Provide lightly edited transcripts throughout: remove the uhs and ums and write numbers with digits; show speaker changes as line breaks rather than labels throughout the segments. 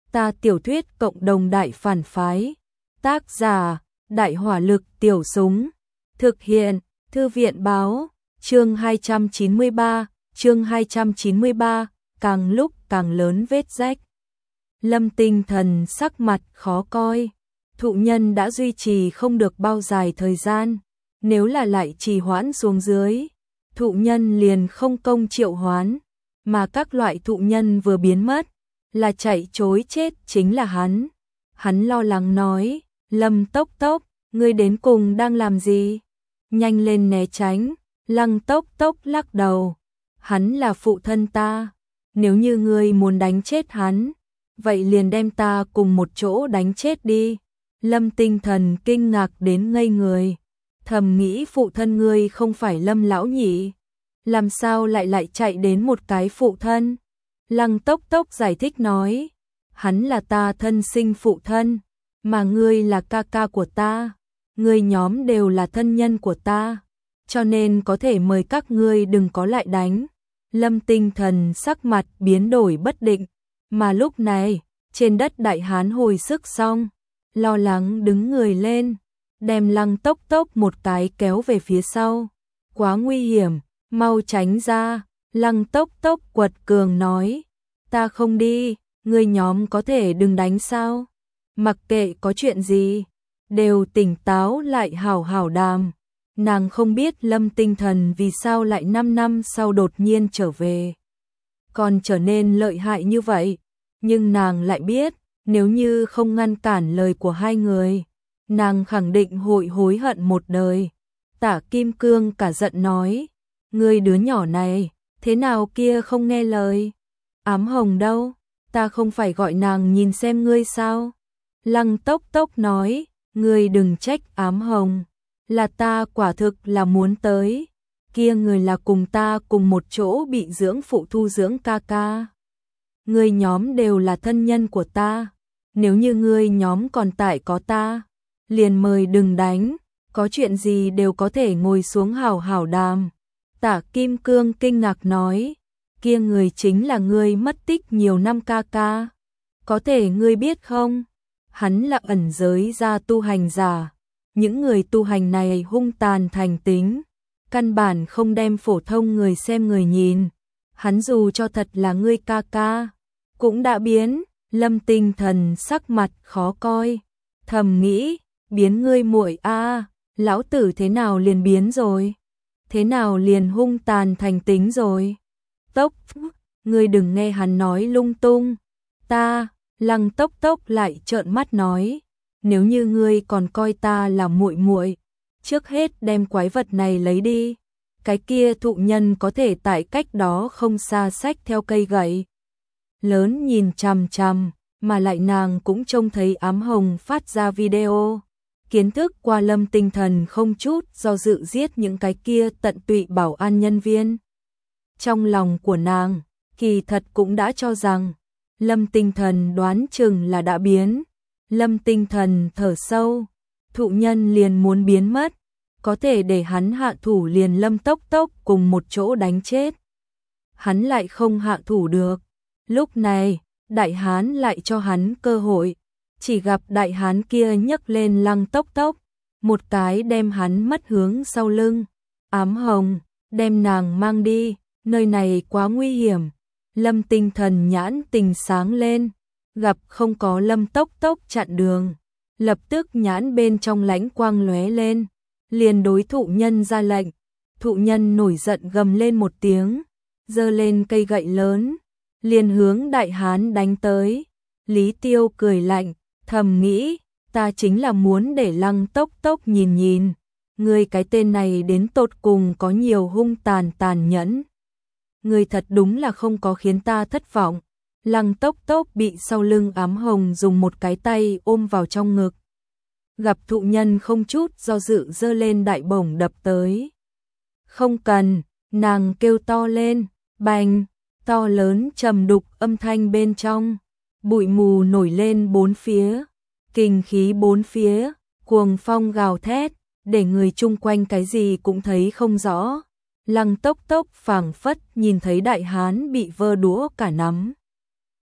Ta tiểu thuyết cộng đồng đại phản phái. Tác giả, Đại hỏa lực tiểu súng. Thực hiện, Thư viện báo, chương 293, càng lúc càng lớn vết rách. Lâm Tinh Thần sắc mặt khó coi. Thụ nhân đã duy trì không được bao dài thời gian. Nếu là lại trì hoãn xuống dưới, thụ nhân liền không công triệu hoán. Mà các loại thụ nhân vừa biến mất, là chạy chối chết chính là hắn. Hắn lo lắng nói, Lâm Tốc Tốc, ngươi đến cùng đang làm gì? Nhanh lên né tránh. Lăng Tốc Tốc lắc đầu. Hắn là phụ thân ta. Nếu như ngươi muốn đánh chết hắn, vậy liền đem ta cùng một chỗ đánh chết đi. Lâm Tinh Thần kinh ngạc đến ngây người. Thầm nghĩ phụ thân ngươi không phải Lâm lão nhỉ? Làm sao lại chạy đến một cái phụ thân? Lăng Tốc Tốc giải thích nói, hắn là ta thân sinh phụ thân, mà ngươi là ca ca của ta, ngươi nhóm đều là thân nhân của ta, cho nên có thể mời các ngươi đừng có lại đánh. Lâm Tinh Thần sắc mặt biến đổi bất định, mà lúc này, trên đất Đại Hán hồi sức xong, lo lắng đứng người lên, đem Lăng Tốc Tốc một cái kéo về phía sau. Quá nguy hiểm, mau tránh ra. Lăng Tốc Tốc quật cường nói, ta không đi, ngươi nhóm có thể đừng đánh sao? Mặc kệ có chuyện gì, đều tỉnh táo lại hảo hảo đàm. Nàng không biết Lâm Tinh Thần vì sao lại 5 năm sau đột nhiên trở về, còn trở nên lợi hại như vậy, nhưng nàng lại biết, nếu như không ngăn cản lời của hai người, nàng khẳng định hội hối hận một đời. Tả Kim Cương cả giận nói, ngươi đứa nhỏ này, thế nào kia không nghe lời? Ám Hồng đâu? Ta không phải gọi nàng nhìn xem ngươi sao? Lăng Tốc Tốc nói, ngươi đừng trách Ám Hồng, là ta quả thực là muốn tới. Kia người là cùng ta cùng một chỗ bị dưỡng phụ thu dưỡng ca ca. Ngươi nhóm đều là thân nhân của ta, nếu như ngươi nhóm còn tại có ta, liền mời đừng đánh, có chuyện gì đều có thể ngồi xuống hảo hảo đàm. Tả Kim Cương kinh ngạc nói, kia người chính là ngươi mất tích nhiều năm ca ca. Có thể ngươi biết không, hắn là ẩn giới ra tu hành giả. Những người tu hành này hung tàn thành tính, căn bản không đem phổ thông người xem người nhìn. Hắn dù cho thật là ngươi ca ca, cũng đã biến. Lâm Tinh Thần sắc mặt khó coi, thầm nghĩ, biến ngươi muội a, lão tử thế nào liền biến rồi? Thế nào liền hung tàn thành tính rồi? Tốc, ngươi đừng nghe hắn nói lung tung. Ta, Lăng Tốc Tốc lại trợn mắt nói, nếu như ngươi còn coi ta là muội muội, trước hết đem quái vật này lấy đi. Cái kia thụ nhân có thể tại cách đó không xa xách theo cây gậy lớn nhìn chằm chằm, mà lại nàng cũng trông thấy Ám Hồng phát ra video. Kiến thức qua Lâm Tinh Thần không chút do dự giết những cái kia tận tụy bảo an nhân viên. Trong lòng của nàng, kỳ thật cũng đã cho rằng, Lâm Tinh Thần đoán chừng là đã biến. Lâm Tinh Thần thở sâu, thụ nhân liền muốn biến mất, có thể để hắn hạ thủ liền Lâm Tốc Tốc cùng một chỗ đánh chết. Hắn lại không hạ thủ được. Lúc này, Đại Hán lại cho hắn cơ hội, chỉ gặp Đại Hán kia nhấc lên Lăng Tốc Tốc, một cái đem hắn mất hướng sau lưng. Ám Hồng, đem nàng mang đi, nơi này quá nguy hiểm. Lâm Tinh Thần nhãn tình sáng lên, gặp không có Lâm Tốc Tốc chặn đường, lập tức nhãn bên trong lãnh quang lóe lên, liền đối thụ nhân ra lệnh. Thụ nhân nổi giận gầm lên một tiếng, giơ lên cây gậy lớn, liền hướng Đại Hán đánh tới. Lý Tiêu cười lạnh, thầm nghĩ, ta chính là muốn để Lăng Tốc Tốc nhìn nhìn, ngươi cái tên này đến tột cùng có nhiều hung tàn nhẫn. Ngươi thật đúng là không có khiến ta thất vọng. Lăng Tốc Tốc bị sau lưng Ám Hồng dùng một cái tay ôm vào trong ngực. Gặp thụ nhân không chút do dự giơ lên đại bổng đập tới. Không cần, nàng kêu to lên, bành, to lớn trầm đục âm thanh bên trong. Bụi mù nổi lên bốn phía, kinh khí bốn phía, cuồng phong gào thét, để người chung quanh cái gì cũng thấy không rõ. Lăng Tốc Tốc phảng phất nhìn thấy Đại Hán bị vơ đũa cả nắm.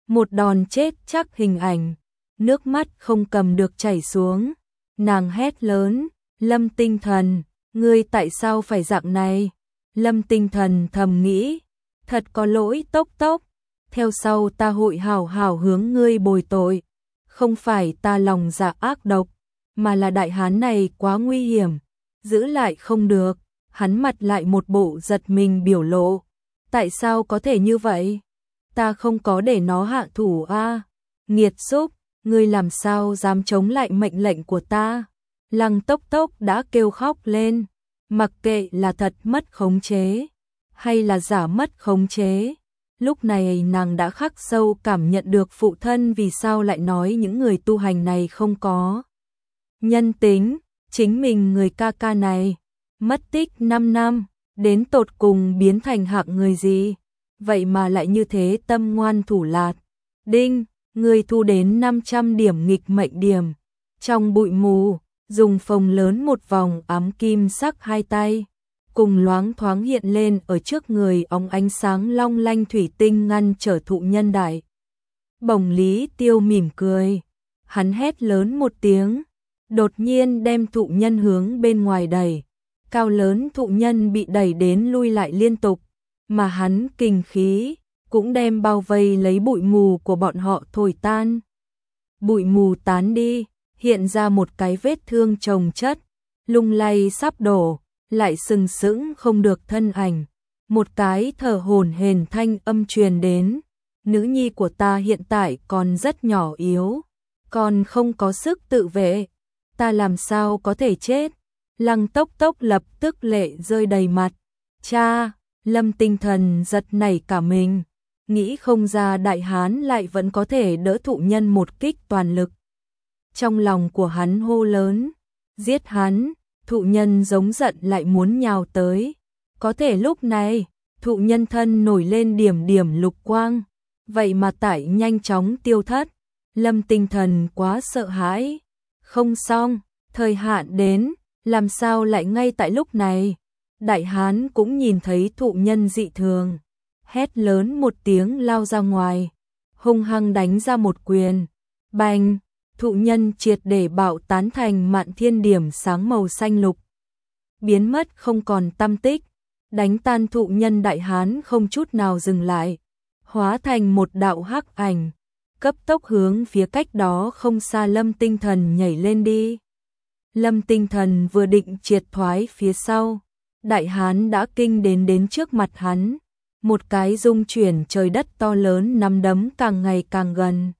một đòn chết chắc hình ảnh, nước mắt không cầm được chảy xuống. Nàng hét lớn, Lâm Tinh Thần, ngươi tại sao phải dạng này? Lâm Tinh Thần thầm nghĩ, thật có lỗi Tốc Tốc, theo sau ta hội hảo hảo hướng ngươi bồi tội. Không phải ta lòng dạ ác độc, mà là đại hán này quá nguy hiểm, giữ lại không được. Hắn mặt lại một bộ giật mình biểu lộ. Tại sao có thể như vậy? Ta không có để nó hạ thủ a. Nghiệt xúc, ngươi làm sao dám chống lại mệnh lệnh của ta? Lăng Tốc Tốc đã kêu khóc lên, mặc kệ là thật mất khống chế, hay là giả mất khống chế. Lúc này nàng đã khắc sâu cảm nhận được phụ thân vì sao lại nói những người tu hành này không có nhân tính, chính mình người ca ca này, mất tích 5 năm, đến tột cùng biến thành hạng người gì, vậy mà lại như thế tâm ngoan thủ lạt. Đinh, người thu đến 500 điểm nghịch mệnh điểm. Trong bụi mù, dùng phồng lớn một vòng ám kim sắc hai tay, cùng loáng thoáng hiện lên ở trước người óng ánh sáng long lanh thủy tinh ngăn trở thụ nhân đại. Bổng Lý Tiêu mỉm cười, hắn hét lớn một tiếng, đột nhiên đem thụ nhân hướng bên ngoài đẩy. Cao lớn thụ nhân bị đẩy đến lui lại liên tục, mà hắn kình khí cũng đem bao vây lấy bụi mù của bọn họ thổi tan. Bụi mù tán đi, hiện ra một cái vết thương chồng chất, lung lay sắp đổ, lại sừng sững không được thân ảnh. Một cái thở hổn hển thanh âm truyền đến, nữ nhi của ta hiện tại còn rất nhỏ yếu, còn không có sức tự vệ, ta làm sao có thể chết. Lăng Tốc Tốc lập tức lệ rơi đầy mặt. Cha, Lâm Tinh Thần giật nảy cả mình, nghĩ không ra đại hán lại vẫn có thể đỡ thụ nhân một kích toàn lực. Trong lòng của hắn hô lớn, giết hắn. Thụ nhân giống giận lại muốn nhào tới. Có thể lúc này, thụ nhân thân nổi lên điểm điểm lục quang, vậy mà tải nhanh chóng tiêu thất. Lâm Tinh Thần quá sợ hãi. Không xong, thời hạn đến, làm sao lại ngay tại lúc này? Đại hán cũng nhìn thấy thụ nhân dị thường, hét lớn một tiếng lao ra ngoài, hung hăng đánh ra một quyền. Bành! Thụ nhân triệt để bạo tán thành mạn thiên điểm sáng màu xanh lục, biến mất không còn tăm tích. Đánh tan thụ nhân đại hán không chút nào dừng lại, hóa thành một đạo hắc ảnh, cấp tốc hướng phía cách đó không xa Lâm Tinh Thần nhảy lên đi. Lâm Tinh Thần vừa định triệt thoái phía sau, đại hán đã kinh đến trước mặt hắn, một cái rung chuyển trời đất to lớn nắm đấm càng ngày càng gần.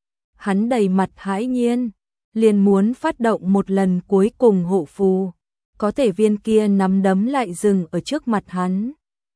Hắn đầy mặt hãi nhiên, liền muốn phát động một lần cuối cùng hộ phù, có thể viên kia nắm đấm lại dừng ở trước mặt hắn.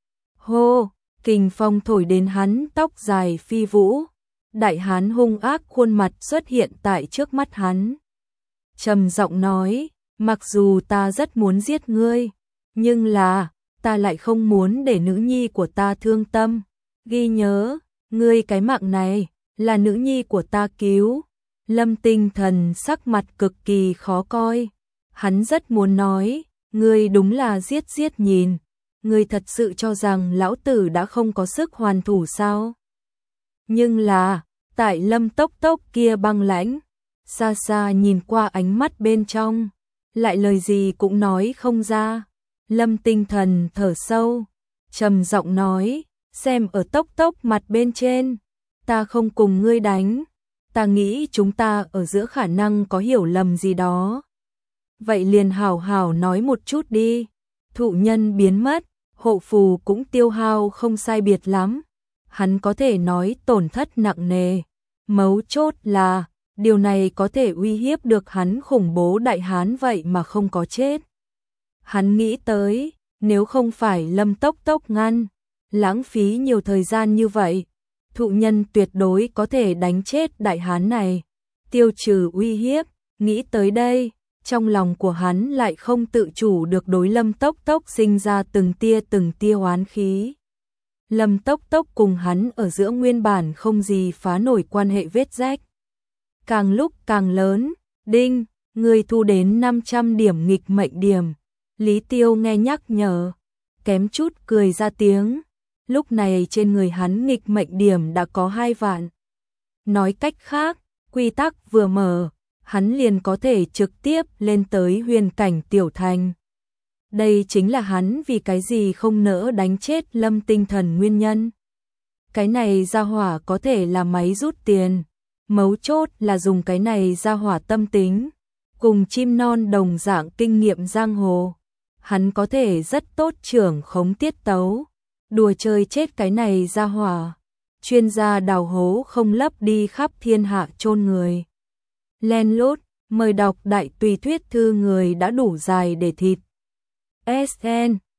Hô, kình phong thổi đến hắn tóc dài phi vũ, đại hán hung ác khuôn mặt xuất hiện tại trước mắt hắn. Trầm giọng nói, mặc dù ta rất muốn giết ngươi, nhưng là, ta lại không muốn để nữ nhi của ta thương tâm. Ghi nhớ, ngươi cái mạng này là nữ nhi của ta cứu. Lâm Tinh Thần sắc mặt cực kỳ khó coi. Hắn rất muốn nói, ngươi đúng là giết nhìn. Ngươi thật sự cho rằng lão tử đã không có sức hoàn thủ sao? Nhưng là, tại Lâm Tốc Tốc kia băng lãnh, xa xa nhìn qua ánh mắt bên trong, lại lời gì cũng nói không ra. Lâm Tinh Thần thở sâu, trầm giọng nói, xem ở Tốc Tốc mặt bên trên, ta không cùng ngươi đánh, ta nghĩ chúng ta ở giữa khả năng có hiểu lầm gì đó. Vậy liền hảo hảo nói một chút đi. Thụ nhân biến mất, hộ phù cũng tiêu hao không sai biệt lắm. Hắn có thể nói tổn thất nặng nề. Mấu chốt là, điều này có thể uy hiếp được hắn khủng bố đại hán vậy mà không có chết. Hắn nghĩ tới, nếu không phải Lâm Tốc Tốc ngăn, lãng phí nhiều thời gian như vậy, thụ nhân tuyệt đối có thể đánh chết đại hán này, tiêu trừ uy hiếp. Nghĩ tới đây, trong lòng của hắn lại không tự chủ được đối Lâm Tốc Tốc sinh ra từng tia oán khí. Lâm Tốc Tốc cùng hắn ở giữa nguyên bản không gì phá nổi quan hệ vết rách. Càng lúc càng lớn, đinh, người thu đến 500 điểm nghịch mệnh điểm. Lý Tiêu nghe nhắc nhở, kém chút cười ra tiếng. Lúc này trên người hắn nghịch mệnh điểm đã có 2 vạn. Nói cách khác, quy tắc vừa mở, hắn liền có thể trực tiếp lên tới huyền cảnh tiểu thành. Đây chính là hắn vì cái gì không nỡ đánh chết Lâm Tinh Thần nguyên nhân. Cái này ra hỏa có thể là máy rút tiền, mấu chốt là dùng cái này ra hỏa tâm tính, cùng chim non đồng dạng kinh nghiệm giang hồ. Hắn có thể rất tốt trưởng khống tiết tấu, đùa chơi chết cái này ra hỏa. Chuyên gia đào hố không lấp đi khắp thiên hạ chôn người. Len lút, mời đọc đại tùy thuyết thư người đã đủ dài để thịt. SN